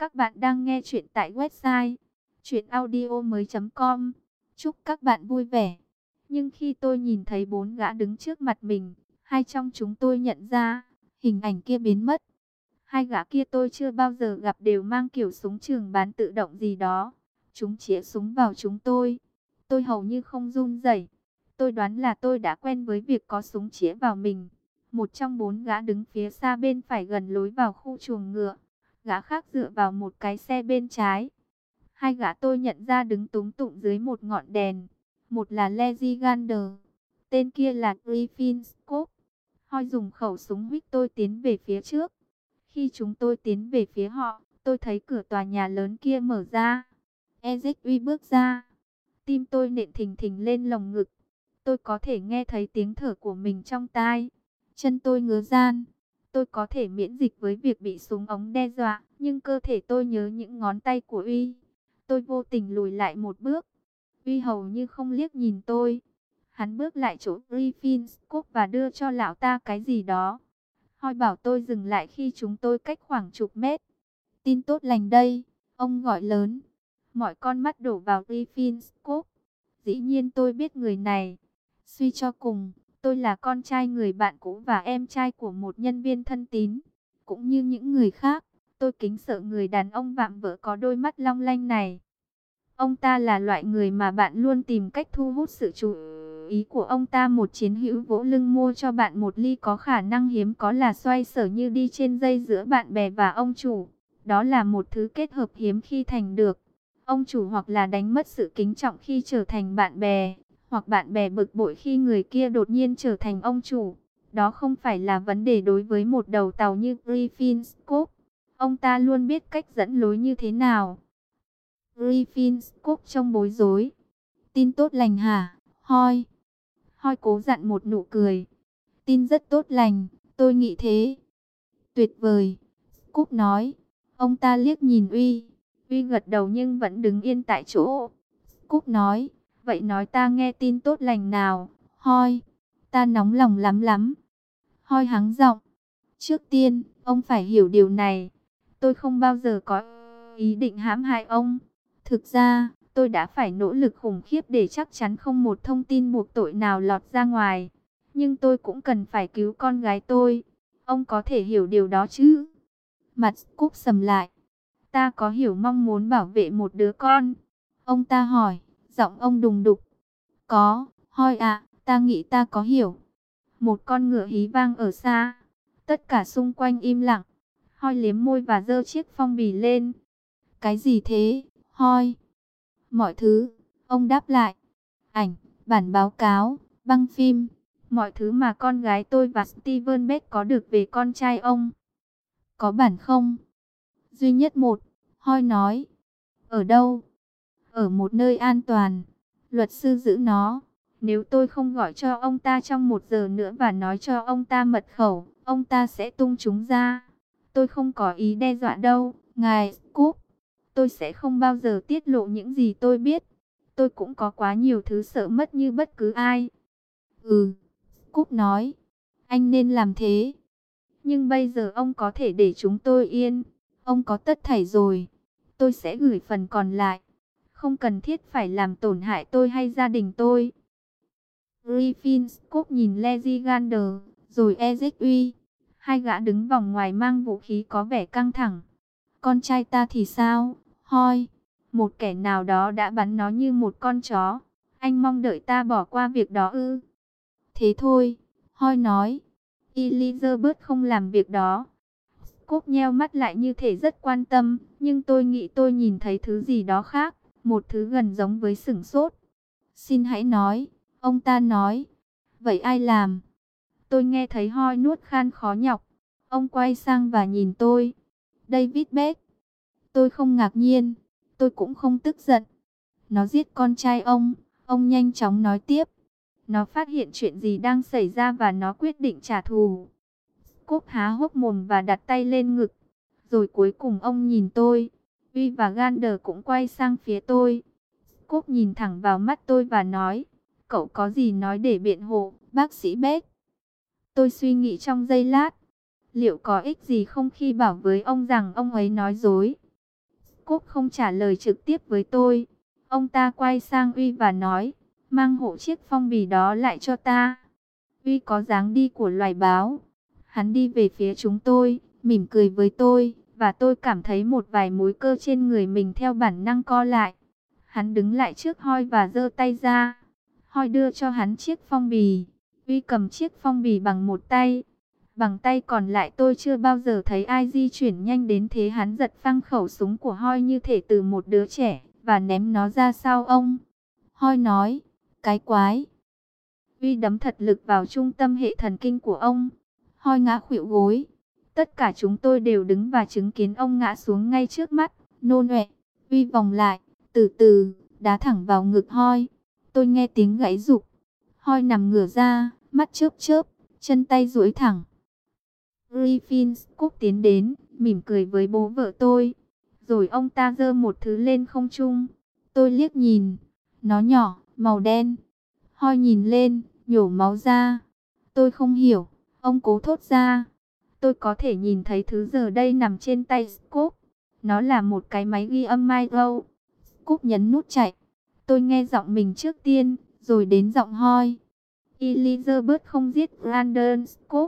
Các bạn đang nghe chuyện tại website chuyenaudio.com. Chúc các bạn vui vẻ. Nhưng khi tôi nhìn thấy 4 gã đứng trước mặt mình, hai trong chúng tôi nhận ra, hình ảnh kia biến mất. Hai gã kia tôi chưa bao giờ gặp, đều mang kiểu súng trường bán tự động gì đó. Chúng chĩa súng vào chúng tôi. Tôi hầu như không run rẩy. Tôi đoán là tôi đã quen với việc có súng chĩa vào mình. Một trong 4 gã đứng phía xa bên phải gần lối vào khu chuồng ngựa. Gã khác dựa vào một cái xe bên trái. Hai gã tôi nhận ra đứng túm tụm dưới một ngọn đèn. Một là Lazy Gander, tên kia là Griffin Scope. Hoi dùng khẩu súng huých tôi tiến về phía trước. Khi chúng tôi tiến về phía họ, tôi thấy cửa tòa nhà lớn kia mở ra. Ezekui bước ra. Tim tôi nện thình thình lên lồng ngực. Tôi có thể nghe thấy tiếng thở của mình trong tai. Chân tôi ngứa ran. Tôi có thể miễn dịch với việc bị súng ống đe dọa, nhưng cơ thể tôi nhớ những ngón tay của Uy. Tôi vô tình lùi lại một bước. Uy hầu như không liếc nhìn tôi. Hắn bước lại chỗ Griffin Scope và đưa cho lão ta cái gì đó. Hoi bảo tôi dừng lại khi chúng tôi cách khoảng chục mét. Tin tốt lành đây, ông gọi lớn. Mọi con mắt đổ vào Griffin Scope. Dĩ nhiên tôi biết người này. Suy cho cùng, tôi là con trai người bạn cũ và em trai của một nhân viên thân tín. Cũng như những người khác, tôi kính sợ người đàn ông vạm vỡ có đôi mắt long lanh này. Ông ta là loại người mà bạn luôn tìm cách thu hút sự chú ý của ông ta. Một chiến hữu vỗ lưng mua cho bạn một ly có khả năng hiếm có là xoay sở như đi trên dây giữa bạn bè và ông chủ. Đó là một thứ kết hợp hiếm khi thành được. Ông chủ hoặc là đánh mất sự kính trọng khi trở thành bạn bè, hoặc bạn bè bực bội khi người kia đột nhiên trở thành ông chủ. Đó không phải là vấn đề đối với một đầu tàu như Griffin Scope. Ông ta luôn biết cách dẫn lối như thế nào. Griffin Scope trông bối rối. Tin tốt lành hả, Hoi? Hoi cố dặn một nụ cười. Tin rất tốt lành, tôi nghĩ thế. Tuyệt vời, Scope nói. Ông ta liếc nhìn Uy. Uy gật đầu nhưng vẫn đứng yên tại chỗ. Scope nói, vậy nói ta nghe tin tốt lành nào, Hoi. Ta nóng lòng lắm lắm. Hoi hắng giọng. Trước tiên, ông phải hiểu điều này. Tôi không bao giờ có ý định hãm hại ông. Thực ra, tôi đã phải nỗ lực khủng khiếp để chắc chắn không một thông tin buộc tội nào lọt ra ngoài. Nhưng tôi cũng cần phải cứu con gái tôi. Ông có thể hiểu điều đó chứ? Mặt Cúp sầm lại. Ta có hiểu mong muốn bảo vệ một đứa con? Ông ta hỏi, giọng ông đùng đục. Có, Hoi ạ, ta nghĩ ta có hiểu. Một con ngựa hí vang ở xa. Tất cả xung quanh im lặng. Hoi liếm môi và giơ chiếc phong bì lên. Cái gì thế, Hoi? Mọi thứ, ông đáp lại. Ảnh, bản báo cáo, băng phim. Mọi thứ mà con gái tôi và Steven Beck có được về con trai ông. Có bản không? Duy nhất một, Hoi nói. Ở đâu? Ở một nơi an toàn. Luật sư giữ nó. Nếu tôi không gọi cho ông ta trong 1 giờ nữa và nói cho ông ta mật khẩu, ông ta sẽ tung chúng ra. Tôi không có ý đe dọa đâu, ngài Scoop. Tôi sẽ không bao giờ tiết lộ những gì tôi biết. Tôi cũng có quá nhiều thứ sợ mất như bất cứ ai. Scoop nói. Anh nên làm thế. Nhưng bây giờ ông có thể để chúng tôi yên. Ông có tất thảy rồi. Tôi sẽ gửi phần còn lại. Không cần thiết phải làm tổn hại tôi hay gia đình tôi. Griffin Scope nhìn Lazy Gander, rồi Ezekui. Hai gã đứng vòng ngoài mang vũ khí có vẻ căng thẳng. Con trai ta thì sao, Hoi? Một kẻ nào đó đã bắn nó như một con chó. Anh mong đợi ta bỏ qua việc đó ư? Thế thôi, Hoi nói. Elizabeth không làm việc đó. Scope nheo mắt lại như thể rất quan tâm, nhưng tôi nghĩ tôi nhìn thấy thứ gì đó khác, một thứ gần giống với sửng sốt. Xin hãy nói, ông ta nói. Vậy ai làm? Tôi nghe thấy Hoi nuốt khan khó nhọc. Ông quay sang và nhìn tôi. David Beck. Tôi không ngạc nhiên, tôi cũng không tức giận. Nó giết con trai ông nhanh chóng nói tiếp. Nó phát hiện chuyện gì đang xảy ra và nó quyết định trả thù. Cúp há hốc mồm và đặt tay lên ngực. Rồi cuối cùng ông nhìn tôi. Uy và Gander cũng quay sang phía tôi. Cúp nhìn thẳng vào mắt tôi và nói. Cậu có gì nói để biện hộ, bác sĩ Beck? Tôi suy nghĩ trong giây lát. Liệu có ích gì không khi bảo với ông rằng ông ấy nói dối? Scott không trả lời trực tiếp với tôi. Ông ta quay sang Uy và nói, mang hộ chiếc phong bì đó lại cho ta. Uy có dáng đi của loài báo. Hắn đi về phía chúng tôi, mỉm cười với tôi, và tôi cảm thấy một vài múi cơ trên người mình theo bản năng co lại. Hắn đứng lại trước Hoi và giơ tay ra. Hoi đưa cho hắn chiếc phong bì. Uy cầm chiếc phong bì bằng một tay. Bằng tay còn lại tôi chưa bao giờ thấy ai di chuyển nhanh đến thế. Hắn giật phăng khẩu súng của Hoi như thể từ một đứa trẻ và ném nó ra sau ông. Hoi nói, cái quái. Uy đấm thật lực vào trung tâm hệ thần kinh của ông. Hoi ngã khuỵu gối. Tất cả chúng tôi đều đứng và chứng kiến ông ngã xuống ngay trước mắt, nôn ọe. Uy vòng lại, từ từ, đá thẳng vào ngực Hoi. Tôi nghe tiếng gãy giục. Hoi nằm ngửa ra, mắt chớp chớp, chân tay duỗi thẳng. Griffin Cook tiến đến, mỉm cười với bố vợ tôi. Rồi ông ta giơ một thứ lên không trung. Tôi liếc nhìn, nó nhỏ, màu đen. Hoi nhìn lên, nhổ máu ra. Tôi không hiểu, ông cố thốt ra. Tôi có thể nhìn thấy thứ giờ đây nằm trên tay Scoop. Nó là một cái máy ghi âm micro. Scoop nhấn nút chạy. Tôi nghe giọng mình trước tiên, rồi đến giọng Hoi. Elizabeth không giết Brandon Scoop.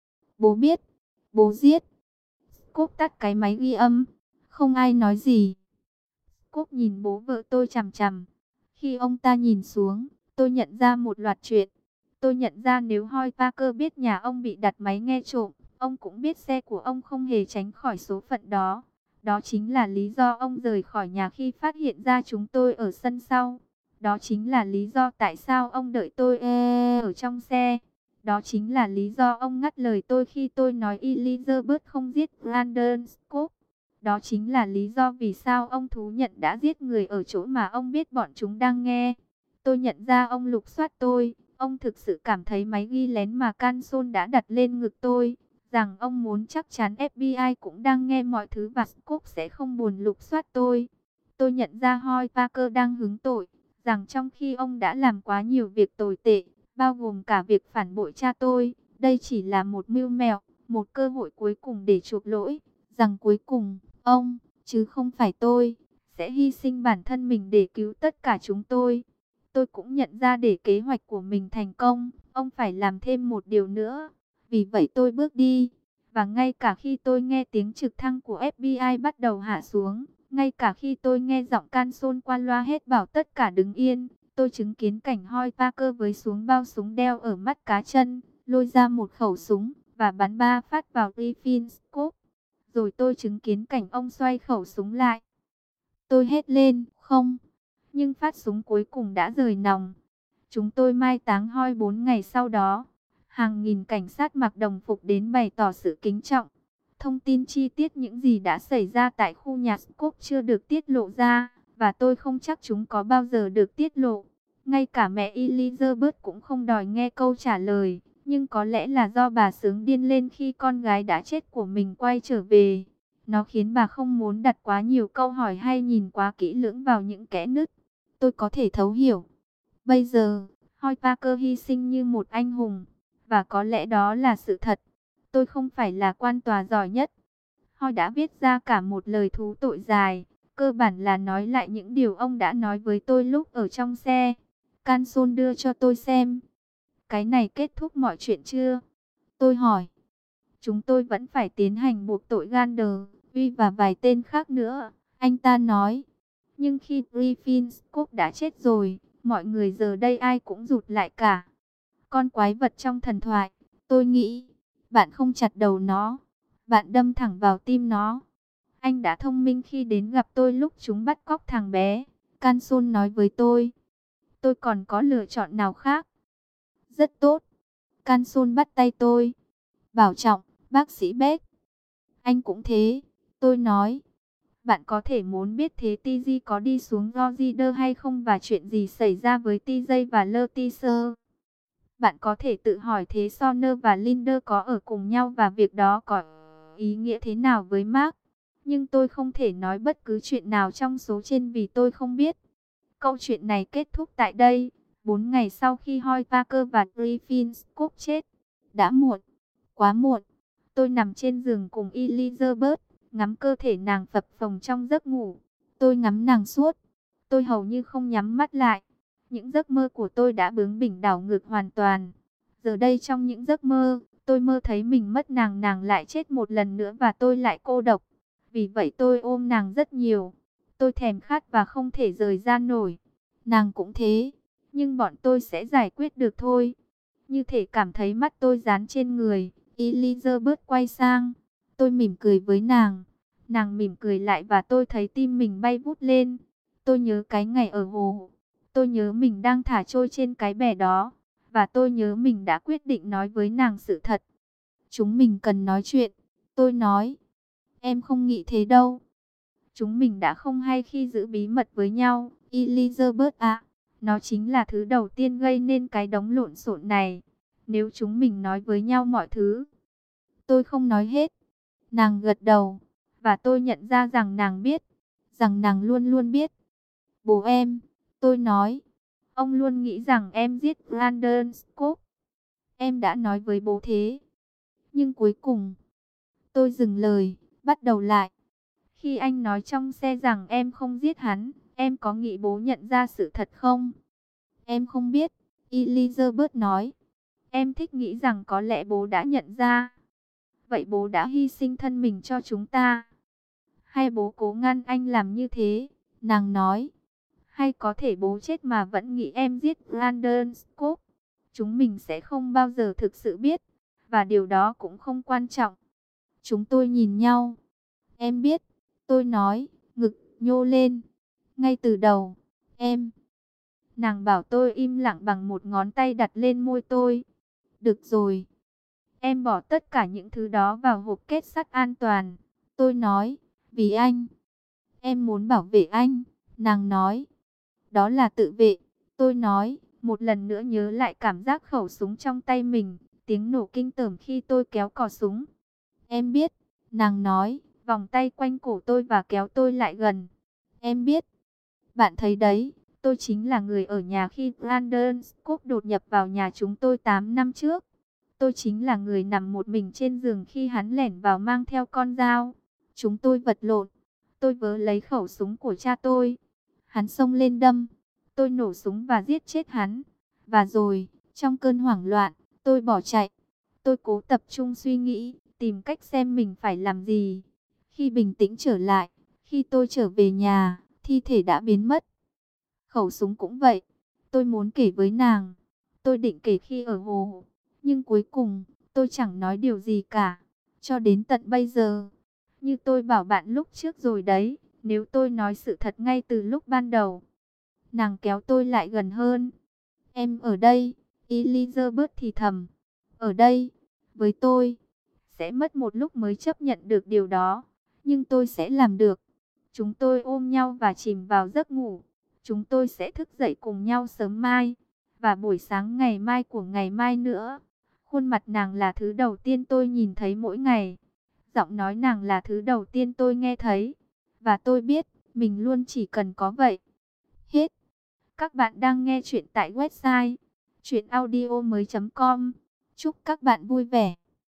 Bố biết, bố giết. Scoop tắt cái máy ghi âm. Không ai nói gì. Scoop nhìn bố vợ tôi chằm chằm. Khi ông ta nhìn xuống, tôi nhận ra một loạt chuyện. Tôi nhận ra nếu Hoi Parker biết nhà ông bị đặt máy nghe trộm, ông cũng biết xe của ông không hề tránh khỏi số phận đó. Đó chính là lý do ông rời khỏi nhà khi phát hiện ra chúng tôi ở sân sau. Đó chính là lý do tại sao ông đợi tôi ở trong xe. Đó chính là lý do ông ngắt lời tôi khi tôi nói Elizabeth không giết Brandon Scott. Đó chính là lý do vì sao ông thú nhận đã giết người ở chỗ mà ông biết bọn chúng đang nghe. Tôi nhận ra ông lục soát tôi. Ông thực sự cảm thấy máy ghi lén mà Canson đã đặt lên ngực tôi, rằng ông muốn chắc chắn FBI cũng đang nghe mọi thứ và Scott sẽ không buồn lục soát tôi. Tôi nhận ra Hoi Parker đang hứng tội, rằng trong khi ông đã làm quá nhiều việc tồi tệ, bao gồm cả việc phản bội cha tôi, đây chỉ là một mưu mẹo, một cơ hội cuối cùng để chuộc lỗi, rằng cuối cùng, ông, chứ không phải tôi, sẽ hy sinh bản thân mình để cứu tất cả chúng tôi. Tôi cũng nhận ra để kế hoạch của mình thành công, ông phải làm thêm một điều nữa. Vì vậy tôi bước đi. Và ngay cả khi tôi nghe tiếng trực thăng của FBI bắt đầu hạ xuống, ngay cả khi tôi nghe giọng Canson qua loa hét bảo tất cả đứng yên, tôi chứng kiến cảnh Hoi Parker với xuống bao súng đeo ở mắt cá chân, lôi ra một khẩu súng và bắn 3 phát vào Griffin Scott. Rồi tôi chứng kiến cảnh ông xoay khẩu súng lại. Tôi hét lên, không. Nhưng phát súng cuối cùng đã rời nòng. Chúng tôi mai táng Hoi 4 ngày sau đó. Hàng nghìn cảnh sát mặc đồng phục đến bày tỏ sự kính trọng. Thông tin chi tiết những gì đã xảy ra tại khu nhà Scott chưa được tiết lộ ra, và tôi không chắc chúng có bao giờ được tiết lộ. Ngay cả mẹ Elizabeth cũng không đòi nghe câu trả lời, nhưng có lẽ là do bà sướng điên lên khi con gái đã chết của mình quay trở về. Nó khiến bà không muốn đặt quá nhiều câu hỏi hay nhìn quá kỹ lưỡng vào những kẽ nứt. Tôi có thể thấu hiểu. Bây giờ, Hoi Parker hy sinh như một anh hùng, và có lẽ đó là sự thật. Tôi không phải là quan tòa giỏi nhất. Hoi đã viết ra cả một lời thú tội dài, cơ bản là nói lại những điều ông đã nói với tôi lúc ở trong xe. Canson đưa cho tôi xem. Cái này kết thúc mọi chuyện chưa? Tôi hỏi. Chúng tôi vẫn phải tiến hành buộc tội Gander, Uy và vài tên khác nữa, anh ta nói. Nhưng khi Griffin Scott đã chết rồi, mọi người giờ đây ai cũng rụt lại cả. Con quái vật trong thần thoại, tôi nghĩ, bạn không chặt đầu nó, bạn đâm thẳng vào tim nó. Anh đã thông minh khi đến gặp tôi lúc chúng bắt cóc thằng bé, Canson nói với tôi. Tôi còn có lựa chọn nào khác? Rất tốt. Canson bắt tay tôi. Bảo trọng, bác sĩ Beck. Anh cũng thế, tôi nói. Bạn có thể muốn biết thế TG có đi xuống Rogider hay không và chuyện gì xảy ra với TJ và Leticia. Bạn có thể tự hỏi thế Sonner và Linder có ở cùng nhau và việc đó có ý nghĩa thế nào với Mark. Nhưng tôi không thể nói bất cứ chuyện nào trong số trên vì tôi không biết. Câu chuyện này kết thúc tại đây, 4 ngày sau khi Hoi Parker và Griffin Scott chết. Đã muộn, quá muộn. Tôi nằm trên giường cùng Elizabeth, ngắm cơ thể nàng phập phồng trong giấc ngủ. Tôi ngắm nàng suốt, tôi hầu như không nhắm mắt lại. Những giấc mơ của tôi đã bướng bỉnh đảo ngược hoàn toàn. Giờ đây trong những giấc mơ, tôi mơ thấy mình mất nàng, nàng lại chết một lần nữa và tôi lại cô độc. Vì vậy tôi ôm nàng rất nhiều. Tôi thèm khát và không thể rời ra nổi. Nàng cũng thế, nhưng bọn tôi sẽ giải quyết được thôi. Như thể cảm thấy mắt tôi dán trên người, Elizabeth quay sang. Tôi mỉm cười với nàng. Nàng mỉm cười lại và tôi thấy tim mình bay vút lên. Tôi nhớ cái ngày ở hồ. Tôi nhớ mình đang thả trôi trên cái bè đó. Và tôi nhớ mình đã quyết định nói với nàng sự thật. Chúng mình cần nói chuyện. Tôi nói. Em không nghĩ thế đâu. Chúng mình đã không hay khi giữ bí mật với nhau, Elizabeth ạ. Nó chính là thứ đầu tiên gây nên cái đống lộn xộn này. Nếu chúng mình nói với nhau mọi thứ. Tôi không nói hết. Nàng gật đầu. Và tôi nhận ra rằng nàng biết. Rằng nàng luôn luôn biết. Bố em, tôi nói. Ông luôn nghĩ rằng em giết Brandon Scott. Em đã nói với bố thế. Nhưng cuối cùng, tôi dừng lời, bắt đầu lại. Khi anh nói trong xe rằng em không giết hắn, em có nghĩ bố nhận ra sự thật không? Em không biết, Elizabeth nói. Em thích nghĩ rằng có lẽ bố đã nhận ra. Vậy bố đã hy sinh thân mình cho chúng ta. Hay bố cố ngăn anh làm như thế? Nàng nói. Hay có thể bố chết mà vẫn nghĩ em giết Brandon Scott? Chúng mình sẽ không bao giờ thực sự biết. Và điều đó cũng không quan trọng. Chúng tôi nhìn nhau. Em biết, tôi nói, ngực nhô lên. Ngay từ đầu, em. Nàng bảo tôi im lặng bằng một ngón tay đặt lên môi tôi. Được rồi. Em bỏ tất cả những thứ đó vào hộp kết sắt an toàn. Tôi nói, vì anh. Em muốn bảo vệ anh, nàng nói. Đó là tự vệ. Tôi nói, một lần nữa nhớ lại cảm giác khẩu súng trong tay mình. Tiếng nổ kinh tởm khi tôi kéo cò súng. Em biết, nàng nói, vòng tay quanh cổ tôi và kéo tôi lại gần. Em biết, bạn thấy đấy, tôi chính là người ở nhà khi Brandon Scott đột nhập vào nhà chúng tôi 8 năm trước. Tôi chính là người nằm một mình trên giường khi hắn lẻn vào mang theo con dao. Chúng tôi vật lộn. Tôi vớ lấy khẩu súng của cha tôi. Hắn xông lên đâm. Tôi nổ súng và giết chết hắn. Và rồi, trong cơn hoảng loạn, tôi bỏ chạy. Tôi cố tập trung suy nghĩ, tìm cách xem mình phải làm gì. Khi bình tĩnh trở lại, khi tôi trở về nhà, thi thể đã biến mất. Khẩu súng cũng vậy. Tôi muốn kể với nàng. Tôi định kể khi ở hồ. Nhưng cuối cùng, tôi chẳng nói điều gì cả. Cho đến tận bây giờ. Như tôi bảo bạn lúc trước rồi đấy. Nếu tôi nói sự thật ngay từ lúc ban đầu. Nàng kéo tôi lại gần hơn. Em ở đây, Elizabeth thì thầm. Ở đây, với tôi. Sẽ mất một lúc mới chấp nhận được điều đó. Nhưng tôi sẽ làm được. Chúng tôi ôm nhau và chìm vào giấc ngủ. Chúng tôi sẽ thức dậy cùng nhau sớm mai. Và buổi sáng ngày mai của ngày mai nữa. Khuôn mặt nàng là thứ đầu tiên tôi nhìn thấy mỗi ngày. Giọng nói nàng là thứ đầu tiên tôi nghe thấy. Và tôi biết, mình luôn chỉ cần có vậy. Hết. Các bạn đang nghe chuyện tại website chuyenaudio.com. Chúc các bạn vui vẻ.